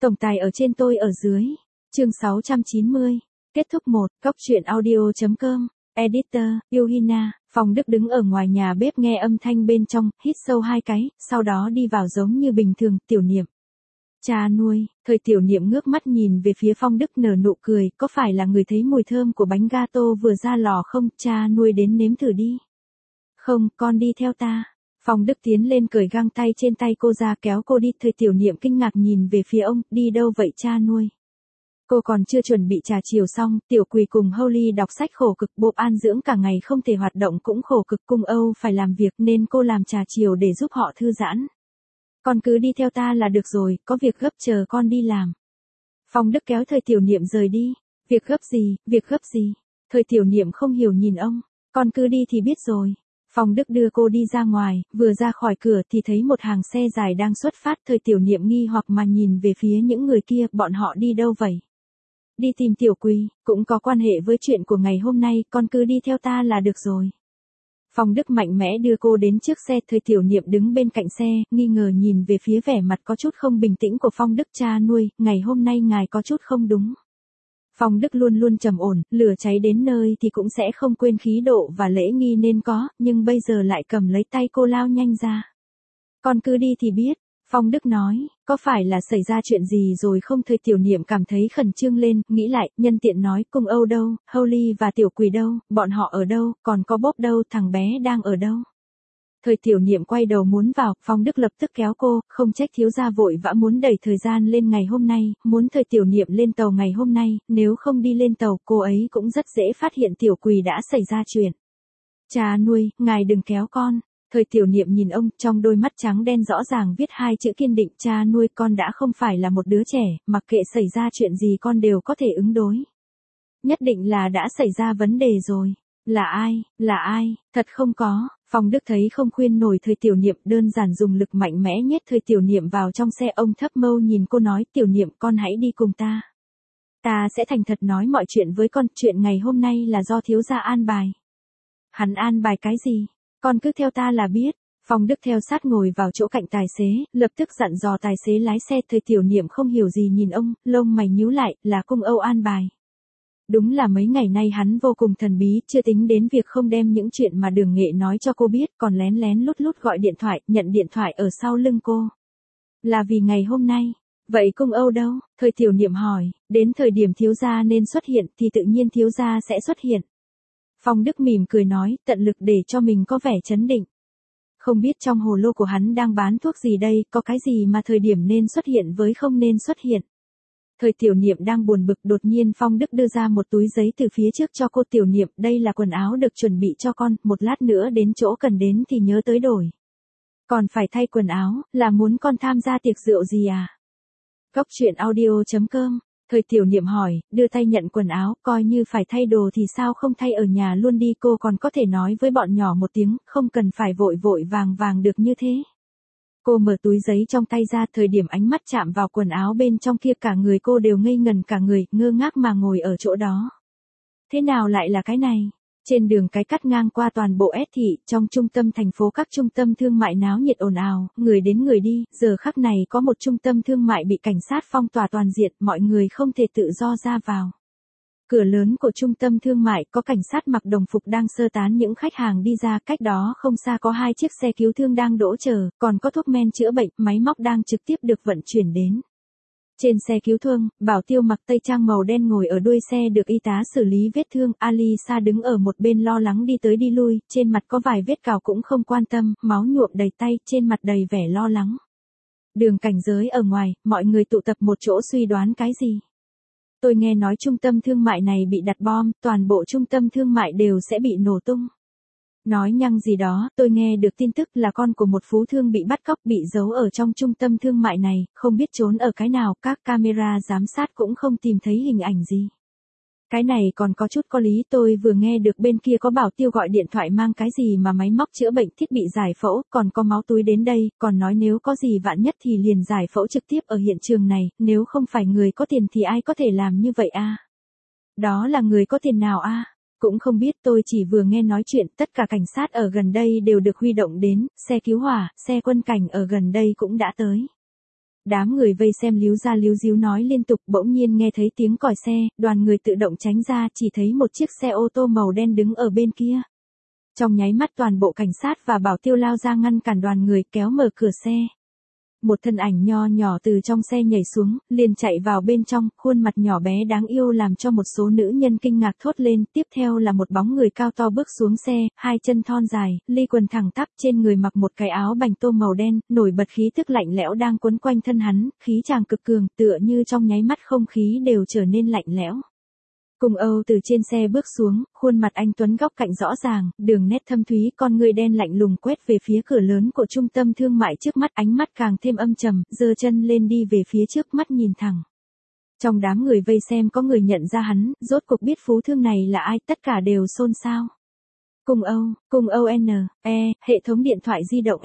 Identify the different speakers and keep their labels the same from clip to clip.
Speaker 1: Tổng tài ở trên tôi ở dưới. Chương 690. Kết thúc 1. Góc truyện audio.com. Editor, Yuhina. Phong Đức đứng ở ngoài nhà bếp nghe âm thanh bên trong, hít sâu 2 cái, sau đó đi vào giống như bình thường, Tiểu Niệm. Cha nuôi. Thời Tiểu Niệm ngước mắt nhìn về phía Phong Đức nở nụ cười, có phải là người thấy mùi thơm của bánh gato vừa ra lò không, cha nuôi đến nếm thử đi. Không, con đi theo ta. Phong Đức tiến lên cởi găng tay trên tay cô ra kéo cô đi, Thời Tiểu Niệm kinh ngạc nhìn về phía ông, đi đâu vậy cha nuôi? Cô còn chưa chuẩn bị trà chiều xong, Tiểu Quỳ cùng Holly đọc sách khổ cực, Bob an dưỡng cả ngày không thể hoạt động cũng khổ cực, Cung Âu phải làm việc nên cô làm trà chiều để giúp họ thư giãn. Con cứ đi theo ta là được rồi, có việc gấp chờ con đi làm. Phong Đức kéo Thời Tiểu Niệm rời đi. Việc gấp gì, việc gấp gì? Thời Tiểu Niệm không hiểu nhìn ông, con cứ đi thì biết rồi. Phong Đức đưa cô đi ra ngoài, vừa ra khỏi cửa thì thấy một hàng xe dài đang xuất phát, Thời Tiểu Niệm nghi hoặc mà nhìn về phía những người kia, bọn họ đi đâu vậy? Đi tìm Tiểu Quỳ, cũng có quan hệ với chuyện của ngày hôm nay, con cứ đi theo ta là được rồi. Phong Đức mạnh mẽ đưa cô đến trước xe, Thời Tiểu Niệm đứng bên cạnh xe, nghi ngờ nhìn về phía vẻ mặt có chút không bình tĩnh của Phong Đức. Cha nuôi, ngày hôm nay ngài có chút không đúng. Phong Đức luôn luôn trầm ổn, lửa cháy đến nơi thì cũng sẽ không quên khí độ và lễ nghi nên có, nhưng bây giờ lại cầm lấy tay cô lao nhanh ra. Con cứ đi thì biết. Phong Đức nói, có phải là xảy ra chuyện gì rồi không? Thời Tiểu Niệm cảm thấy khẩn trương lên, nghĩ lại, nhân tiện nói, Cung Âu đâu, Holly và Tiểu Quỳ đâu, bọn họ ở đâu, còn có Bob đâu, thằng bé đang ở đâu? Thời Tiểu Niệm quay đầu muốn vào, Phong Đức lập tức kéo cô, không trách thiếu gia vội vã muốn đẩy thời gian lên ngày hôm nay, muốn Thời Tiểu Niệm lên tàu ngày hôm nay, nếu không đi lên tàu, cô ấy cũng rất dễ phát hiện Tiểu Quỳ đã xảy ra chuyện. Cha nuôi, ngài đừng kéo con. Thời Tiểu Niệm nhìn ông, trong đôi mắt trắng đen rõ ràng viết 2 chữ kiên định, cha nuôi, con đã không phải là một đứa trẻ, mặc kệ xảy ra chuyện gì con đều có thể ứng đối. Nhất định là đã xảy ra vấn đề rồi. Là ai, thật không có. Phong Đức thấy không khuyên nổi Thời Tiểu Niệm, đơn giản dùng lực mạnh mẽ nhét Thời Tiểu Niệm vào trong xe, ông thấp mâu nhìn cô nói, Tiểu Niệm con hãy đi cùng ta. Ta sẽ thành thật nói mọi chuyện với con, chuyện ngày hôm nay là do thiếu gia an bài. Hắn an bài cái gì? Con cứ theo ta là biết. Phong Đức theo sát ngồi vào chỗ cạnh tài xế, lập tức dặn dò tài xế lái xe. Thời Tiểu Niệm không hiểu gì nhìn ông, lông mày nhíu lại, là Cung Âu an bài. Đúng là mấy ngày nay hắn vô cùng thần bí, chưa tính đến việc không đem những chuyện mà Đường Nghệ nói cho cô biết, còn lén lén lút lút gọi điện thoại, nhận điện thoại ở sau lưng cô. Là vì ngày hôm nay. Vậy Cung Âu đâu? Thời Tiểu Niệm hỏi, đến thời điểm thiếu gia nên xuất hiện thì tự nhiên thiếu gia sẽ xuất hiện. Phong Đức mỉm cười nói, tận lực để cho mình có vẻ trấn định. Không biết trong hồ lô của hắn đang bán thuốc gì đây, có cái gì mà thời điểm nên xuất hiện với không nên xuất hiện. Thời Tiểu Niệm đang buồn bực, đột nhiên Phong Đức đưa ra một túi giấy từ phía trước cho cô. Tiểu Niệm, đây là quần áo được chuẩn bị cho con, một lát nữa đến chỗ cần đến thì nhớ tới đổi. Còn phải thay quần áo, là muốn con tham gia tiệc rượu gì à? Góc truyện audio.com. Thời Tiểu Niệm hỏi, đưa tay nhận quần áo, coi như phải thay đồ thì sao không thay ở nhà luôn đi, cô còn có thể nói với bọn nhỏ một tiếng, không cần phải vội vội vàng vàng được như thế. Cô mở túi giấy trong tay ra, thời điểm ánh mắt chạm vào quần áo bên trong kia cả người cô đều ngây ngần cả người, ngơ ngác mà ngồi ở chỗ đó. Thế nào lại là cái này? Trên đường cái cắt ngang qua toàn bộ S thị, trong trung tâm thành phố các trung tâm thương mại náo nhiệt ồn ào, người đến người đi, giờ khắc này có một trung tâm thương mại bị cảnh sát phong tỏa toàn diện, mọi người không thể tự do ra vào. Cửa lớn của trung tâm thương mại có cảnh sát mặc đồng phục đang sơ tán những khách hàng đi ra, cách đó không xa có 2 chiếc xe cứu thương đang đỗ chờ, còn có thuốc men chữa bệnh, máy móc đang trực tiếp được vận chuyển đến. Trên xe cứu thương, Bảo Tiêu mặc tây trang màu đen ngồi ở đuôi xe được y tá xử lý vết thương, Alisa đứng ở một bên lo lắng đi tới đi lui, trên mặt có vài vết cào cũng không quan tâm, máu nhuộm đầy tay, trên mặt đầy vẻ lo lắng. Đường cảnh giới ở ngoài, mọi người tụ tập một chỗ suy đoán cái gì? Tôi nghe nói trung tâm thương mại này bị đặt bom, toàn bộ trung tâm thương mại đều sẽ bị nổ tung. Nói nhăng gì đó, tôi nghe được tin tức là con của một phú thương bị bắt cóc, bị giấu ở trong trung tâm thương mại này, không biết trốn ở cái nào, các camera giám sát cũng không tìm thấy hình ảnh gì. Cái này còn có chút có lý, tôi vừa nghe được bên kia có Bảo Tiêu gọi điện thoại mang cái gì mà máy móc chữa bệnh, thiết bị giải phẫu, còn có máu túi đến đây, còn nói nếu có gì vạn nhất thì liền giải phẫu trực tiếp ở hiện trường này, nếu không phải người có tiền thì ai có thể làm như vậy a? Đó là người có tiền nào a? Cũng không biết, tôi chỉ vừa nghe nói chuyện, tất cả cảnh sát ở gần đây đều được huy động đến, xe cứu hỏa, xe quân cảnh ở gần đây cũng đã tới. Đám người vây xem líu ra líu díu nói liên tục, bỗng nhiên nghe thấy tiếng còi xe, đoàn người tự động tránh ra, chỉ thấy một chiếc xe ô tô màu đen đứng ở bên kia. Trong nháy mắt toàn bộ cảnh sát và bảo tiêu lao ra ngăn cản đoàn người, kéo mở cửa xe. Một thân ảnh nho nhỏ từ trong xe nhảy xuống, liền chạy vào bên trong, khuôn mặt nhỏ bé đáng yêu làm cho một số nữ nhân kinh ngạc thốt lên. Tiếp theo là một bóng người cao to bước xuống xe, hai chân thon dài, ly quần thẳng tắp, trên người mặc một cái áo bành tô màu đen, nổi bật khí tức lạnh lẽo đang quấn quanh thân hắn, khí chàng cực cường, tựa như trong nháy mắt không khí đều trở nên lạnh lẽo. Cung Âu từ trên xe bước xuống, khuôn mặt anh tuấn góc cạnh rõ ràng, đường nét thâm thúy, con người đen lạnh lùng quét về phía cửa lớn của trung tâm thương mại trước mắt, ánh mắt càng thêm âm trầm, giơ chân lên đi về phía trước, mắt nhìn thẳng. Trong đám người vây xem có người nhận ra hắn, rốt cuộc biết phú thương này là ai, tất cả đều xôn xao. Cung Âu hệ thống điện thoại di động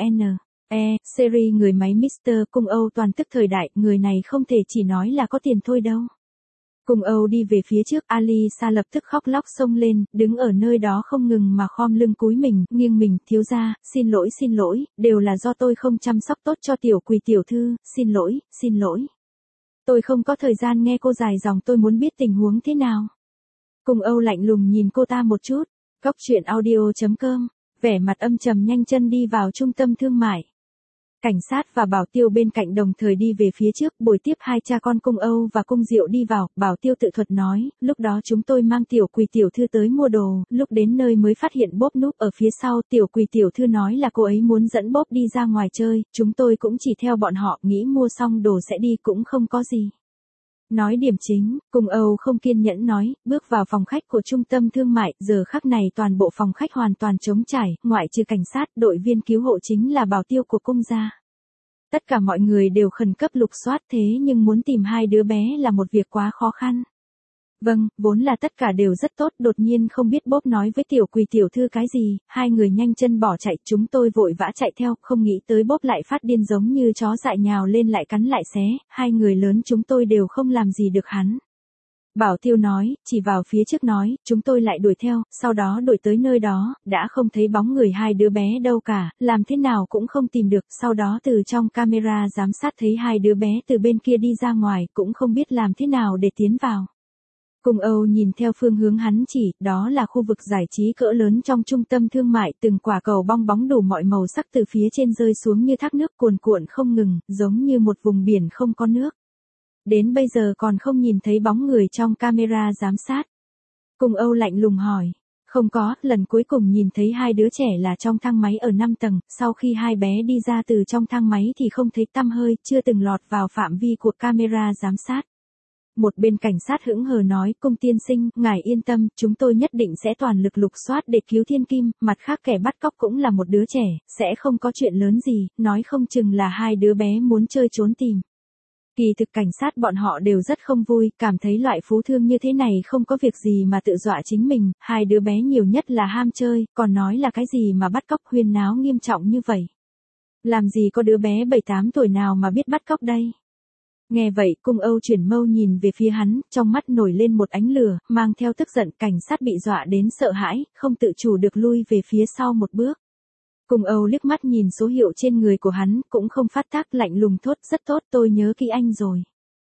Speaker 1: series người máy Mr. Cung Âu toàn tức thời đại, người này không thể chỉ nói là có tiền thôi đâu. Cung Âu đi về phía trước, Alisa lập tức khóc lóc xông lên, đứng ở nơi đó không ngừng mà khom lưng cúi mình, nghiêng mình, thiếu gia, xin lỗi, đều là do tôi không chăm sóc tốt cho tiểu Quỳ tiểu thư, xin lỗi. Tôi không có thời gian nghe cô dài dòng, tôi muốn biết tình huống thế nào. Cung Âu lạnh lùng nhìn cô ta một chút, Cóc truyện audio.com, vẻ mặt âm trầm nhanh chân đi vào trung tâm thương mại. Cảnh sát và bảo tiêu bên cạnh đồng thời đi về phía trước, buổi tiếp hai cha con Cung Âu và Cung Diệu đi vào, bảo tiêu tự thuật nói, lúc đó chúng tôi mang tiểu Quỳ tiểu thư tới mua đồ, lúc đến nơi mới phát hiện Bốp núp ở phía sau, tiểu Quỳ tiểu thư nói là cô ấy muốn dẫn Bốp đi ra ngoài chơi, chúng tôi cũng chỉ theo bọn họ, nghĩ mua xong đồ sẽ đi cũng không có gì. Nói điểm chính, Cung Âu không kiên nhẫn nói, bước vào phòng khách của trung tâm thương mại, giờ khắc này toàn bộ phòng khách hoàn toàn trống trải, ngoại trừ cảnh sát, đội viên cứu hộ chính là bảo tiêu của cung gia. Tất cả mọi người đều khẩn cấp lục soát, thế nhưng muốn tìm hai đứa bé là một việc quá khó khăn. Vâng, vốn là tất cả đều rất tốt, đột nhiên không biết Bốp nói với tiểu Quỳ tiểu thư cái gì, hai người nhanh chân bỏ chạy, chúng tôi vội vã chạy theo, không nghĩ tới Bốp lại phát điên giống như chó dại nhào lên lại cắn lại xé, hai người lớn chúng tôi đều không làm gì được hắn. Bảo tiêu nói, chỉ vào phía trước nói, chúng tôi lại đuổi theo, sau đó đuổi tới nơi đó, đã không thấy bóng người hai đứa bé đâu cả, làm thế nào cũng không tìm được, sau đó từ trong camera giám sát thấy hai đứa bé từ bên kia đi ra ngoài, cũng không biết làm thế nào để tiến vào. Cung Âu nhìn theo phương hướng hắn chỉ, đó là khu vực giải trí cỡ lớn trong trung tâm thương mại, từng quả cầu bong bóng đủ mọi màu sắc từ phía trên rơi xuống như thác nước cuồn cuộn không ngừng, giống như một vùng biển không có nước. Đến bây giờ còn không nhìn thấy bóng người trong camera giám sát. Cung Âu lạnh lùng hỏi. Không có, lần cuối cùng nhìn thấy hai đứa trẻ là trong thang máy ở 5 tầng, sau khi hai bé đi ra từ trong thang máy thì không thấy tăm hơi, chưa từng lọt vào phạm vi của camera giám sát. Một bên cảnh sát hững hờ nói, Cung tiên sinh, ngài yên tâm, chúng tôi nhất định sẽ toàn lực lục soát để cứu thiên kim, mặt khác kẻ bắt cóc cũng là một đứa trẻ, sẽ không có chuyện lớn gì, nói không chừng là hai đứa bé muốn chơi trốn tìm. Kỳ thực cảnh sát bọn họ đều rất không vui, cảm thấy loại phú thương như thế này không có việc gì mà tự dọa chính mình, hai đứa bé nhiều nhất là ham chơi, còn nói là cái gì mà bắt cóc huyên náo nghiêm trọng như vậy. Làm gì có đứa bé 7-8 tuổi nào mà biết bắt cóc đây. Nghe vậy, Cung Âu chuyển mâu nhìn về phía hắn, trong mắt nổi lên một ánh lửa, mang theo tức giận, cảnh sát bị dọa đến sợ hãi, không tự chủ được lui về phía sau một bước. Cung Âu liếc mắt nhìn số hiệu trên người của hắn, cũng không phát tác, lạnh lùng thốt, rất tốt, tôi nhớ kỹ anh rồi.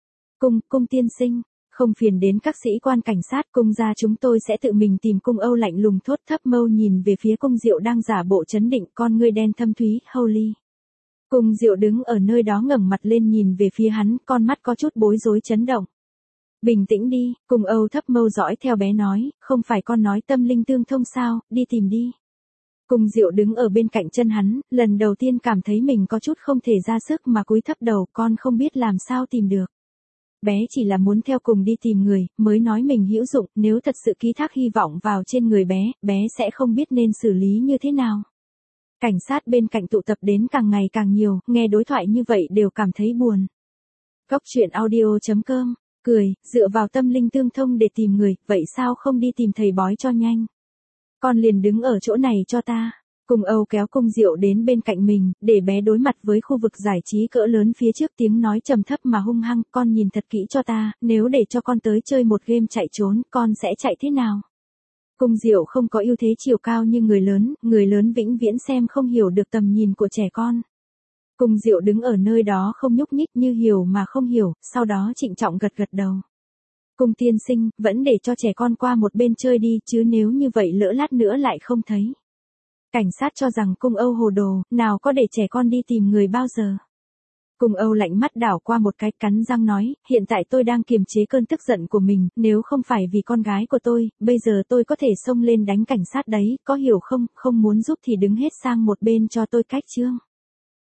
Speaker 1: Cung tiên sinh, không phiền đến các sĩ quan cảnh sát, cung gia chúng tôi sẽ tự mình tìm. Cung Âu lạnh lùng thốt, thấp mâu nhìn về phía Cung Diệu đang giả bộ trấn định, con ngươi đen thâm thúy, Holy. Cung Diệu đứng ở nơi đó ngẩng mặt lên nhìn về phía hắn, con mắt có chút bối rối chấn động. Bình tĩnh đi, Cung Âu thấp mâu dõi theo bé nói, không phải con nói tâm linh tương thông sao, đi tìm đi. Cung Diệu đứng ở bên cạnh chân hắn, lần đầu tiên cảm thấy mình có chút không thể ra sức mà cúi thấp đầu, con không biết làm sao tìm được. Bé chỉ là muốn theo cùng đi tìm người, mới nói mình hữu dụng, nếu thật sự ký thác hy vọng vào trên người bé, bé sẽ không biết nên xử lý như thế nào. Cảnh sát bên cạnh tụ tập đến càng ngày càng nhiều, nghe đối thoại như vậy đều cảm thấy buồn. Cóc truyện audio.com, cười, dựa vào tâm linh tương thông để tìm người, vậy sao không đi tìm thầy bói cho nhanh. Con liền đứng ở chỗ này cho ta. Cung Âu kéo Cung Diệu đến bên cạnh mình, để bé đối mặt với khu vực giải trí cỡ lớn phía trước, tiếng nói trầm thấp mà hung hăng, con nhìn thật kỹ cho ta, nếu để cho con tới chơi một game chạy trốn, con sẽ chạy thế nào? Cung Diệu không có ưu thế chiều cao như người lớn vĩnh viễn xem không hiểu được tầm nhìn của trẻ con. Cung Diệu đứng ở nơi đó không nhúc nhích, như hiểu mà không hiểu, sau đó trịnh trọng gật gật đầu. Cung tiên sinh, vẫn để cho trẻ con qua một bên chơi đi, chứ nếu như vậy lỡ lát nữa lại không thấy. Cảnh sát cho rằng Cung Âu hồ đồ, nào có để trẻ con đi tìm người bao giờ. Cung Âu lạnh mắt đảo qua một cái, cắn răng nói, hiện tại tôi đang kiềm chế cơn tức giận của mình, nếu không phải vì con gái của tôi, bây giờ tôi có thể xông lên đánh cảnh sát đấy, có hiểu không, không muốn giúp thì đứng hết sang một bên cho tôi, cách chương.